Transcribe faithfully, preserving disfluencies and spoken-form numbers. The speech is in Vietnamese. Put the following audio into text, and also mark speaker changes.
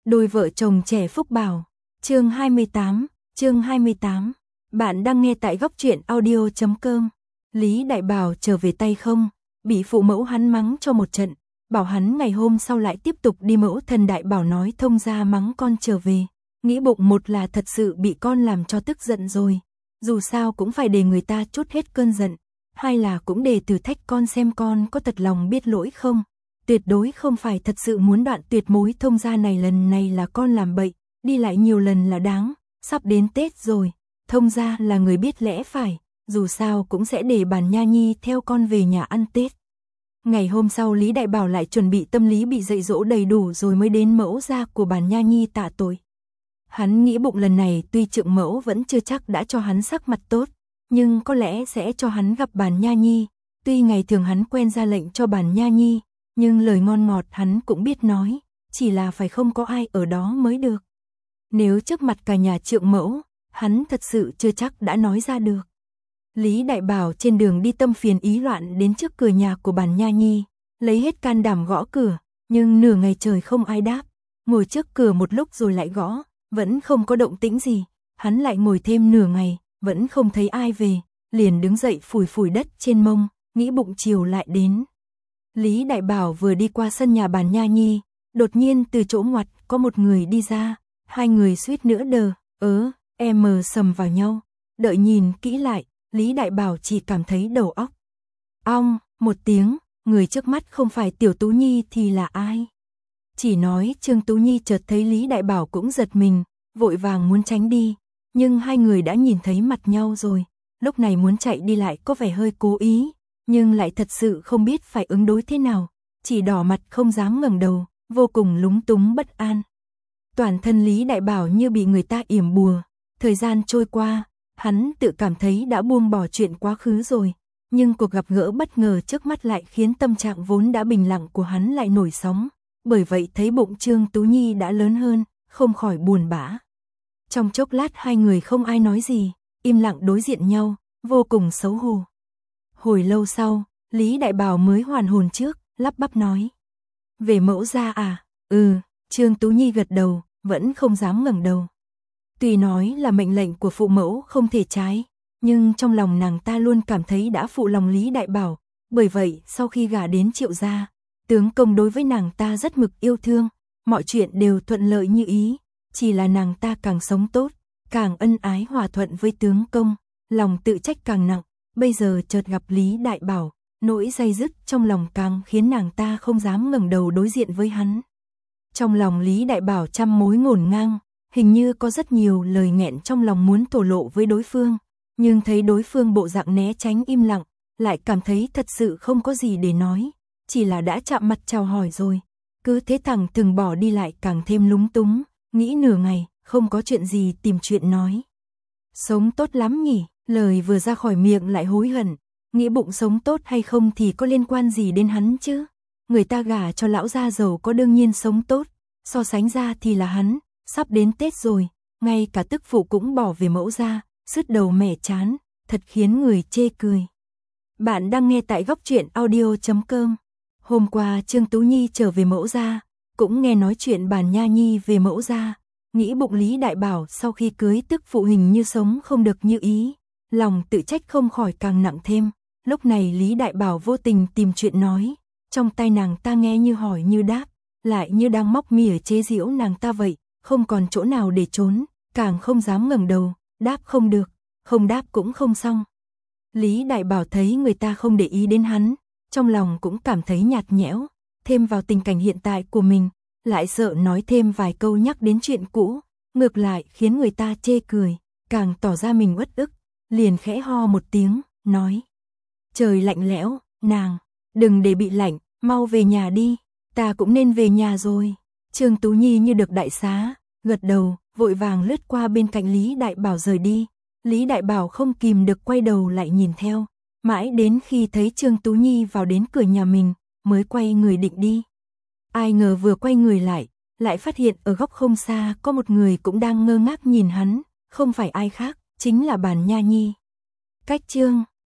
Speaker 1: Đôi vợ chồng trẻ phúc bảo. Chương hai mươi tám, chương hai mươi tám. Bạn đang nghe tại góc truyện audio chấm com. Lý Đại Bảo trở về tay không, bị phụ mẫu hắn mắng cho một trận, bảo hắn ngày hôm sau lại tiếp tục đi. Mẫu thân Đại Bảo nói thông ra mắng con trở về, nghĩ bụng một là thật sự bị con làm cho tức giận rồi, dù sao cũng phải để người ta trút hết cơn giận, hai là cũng để thử thách con xem con có thật lòng biết lỗi không. Tuyệt đối không phải thật sự muốn đoạn tuyệt mối thông gia này, lần này là con làm bậy, đi lại nhiều lần là đáng, sắp đến Tết rồi, thông gia là người biết lẽ phải, dù sao cũng sẽ để Bản Nha Nhi theo con về nhà ăn Tết. Ngày hôm sau Lý Đại Bảo lại chuẩn bị tâm lý bị dạy dỗ đầy đủ rồi mới đến mẫu gia của Bản Nha Nhi tạ tội. Hắn nghĩ bụng lần này tuy trượng mẫu vẫn chưa chắc đã cho hắn sắc mặt tốt, nhưng có lẽ sẽ cho hắn gặp Bản Nha Nhi, tuy ngày thường hắn quen ra lệnh cho Bản Nha Nhi, nhưng lời ngon ngọt hắn cũng biết nói, chỉ là phải không có ai ở đó mới được. Nếu trước mặt cả nhà trượng mẫu, hắn thật sự chưa chắc đã nói ra được. Lý Đại Bảo trên đường đi tâm phiền ý loạn đến trước cửa nhà của Bản Nha Nhi, lấy hết can đảm gõ cửa, nhưng nửa ngày trời không ai đáp, ngồi trước cửa một lúc rồi lại gõ, vẫn không có động tĩnh gì, hắn lại ngồi thêm nửa ngày, vẫn không thấy ai về, liền đứng dậy phủi phủi đất trên mông, nghĩ bụng chiều lại đến. Lý Đại Bảo vừa đi qua sân nhà Bản Nha Nhi, đột nhiên từ chỗ ngoặt có một người đi ra, hai người suýt nữa đờ, ớ, em mờ sầm vào nhau, đợi nhìn kỹ lại, Lý Đại Bảo chỉ cảm thấy đầu óc ong, một tiếng, người trước mắt không phải Tiểu Tú Nhi thì là ai? Chỉ nói Trương Tú Nhi chợt thấy Lý Đại Bảo cũng giật mình, vội vàng muốn tránh đi, nhưng hai người đã nhìn thấy mặt nhau rồi, lúc này muốn chạy đi lại có vẻ hơi cố ý, nhưng lại thật sự không biết phải ứng đối thế nào, chỉ đỏ mặt không dám ngẩng đầu, vô cùng lúng túng bất an. Toàn thân Lý Đại Bảo như bị người ta yểm bùa, thời gian trôi qua, hắn tự cảm thấy đã buông bỏ chuyện quá khứ rồi, nhưng cuộc gặp gỡ bất ngờ trước mắt lại khiến tâm trạng vốn đã bình lặng của hắn lại nổi sóng, bởi vậy thấy bụng Trương Tú Nhi đã lớn hơn, không khỏi buồn bã. Trong chốc lát hai người không ai nói gì, im lặng đối diện nhau, vô cùng xấu hổ. Hồi lâu sau, Lý Đại Bảo mới hoàn hồn trước, lắp bắp nói. Về mẫu gia à? Ừ, Trương Tú Nhi gật đầu, vẫn không dám ngẩng đầu. Tuy nói là mệnh lệnh của phụ mẫu không thể trái, nhưng trong lòng nàng ta luôn cảm thấy đã phụ lòng Lý Đại Bảo, bởi vậy sau khi gả đến Triệu gia, tướng công đối với nàng ta rất mực yêu thương, mọi chuyện đều thuận lợi như ý, chỉ là nàng ta càng sống tốt, càng ân ái hòa thuận với tướng công, lòng tự trách càng nặng. Bây giờ chợt gặp Lý Đại Bảo, nỗi day dứt trong lòng càng khiến nàng ta không dám ngẩng đầu đối diện với hắn. Trong lòng Lý Đại Bảo trăm mối ngổn ngang, hình như có rất nhiều lời nghẹn trong lòng muốn thổ lộ với đối phương, nhưng thấy đối phương bộ dạng né tránh im lặng, lại cảm thấy thật sự không có gì để nói, chỉ là đã chạm mặt chào hỏi rồi, cứ thế thẳng thừng bỏ đi lại càng thêm lúng túng, nghĩ nửa ngày, không có chuyện gì tìm chuyện nói. Sống tốt lắm nhỉ? Lời vừa ra khỏi miệng lại hối hận, nghĩ bụng sống tốt hay không thì có liên quan gì đến hắn chứ? Người ta gả cho lão gia giàu có đương nhiên sống tốt, so sánh ra thì là hắn, sắp đến Tết rồi, ngay cả tức phụ cũng bỏ về mẫu gia, sứt đầu mẻ chán, thật khiến người chê cười. Bạn đang nghe tại góc truyện audio chấm com. Hôm qua Trương Tú Nhi trở về mẫu gia, cũng nghe nói chuyện Bản Nha Nhi về mẫu gia, nghĩ bụng Lý Đại Bảo sau khi cưới tức phụ hình như sống không được như ý. Lòng tự trách không khỏi càng nặng thêm, lúc này Lý Đại Bảo vô tình tìm chuyện nói, trong tai nàng ta nghe như hỏi như đáp, lại như đang móc mỉa chế giễu nàng ta vậy, không còn chỗ nào để trốn, càng không dám ngẩng đầu, đáp không được, không đáp cũng không xong. Lý Đại Bảo thấy người ta không để ý đến hắn, trong lòng cũng cảm thấy nhạt nhẽo, thêm vào tình cảnh hiện tại của mình, lại sợ nói thêm vài câu nhắc đến chuyện cũ, ngược lại khiến người ta chê cười, càng tỏ ra mình uất ức. Liền khẽ ho một tiếng, nói. Trời lạnh lẽo, nàng, đừng để bị lạnh, mau về nhà đi, ta cũng nên về nhà rồi. Trương Tú Nhi như được đại xá, gật đầu, vội vàng lướt qua bên cạnh Lý Đại Bảo rời đi. Lý Đại Bảo không kìm được quay đầu lại nhìn theo, mãi đến khi thấy Trương Tú Nhi vào đến cửa nhà mình, mới quay người định đi. Ai ngờ vừa quay người lại, lại phát hiện ở góc không xa có một người cũng đang ngơ ngác nhìn hắn, không phải ai khác, chính là Bản Nha Nhi. Cách chương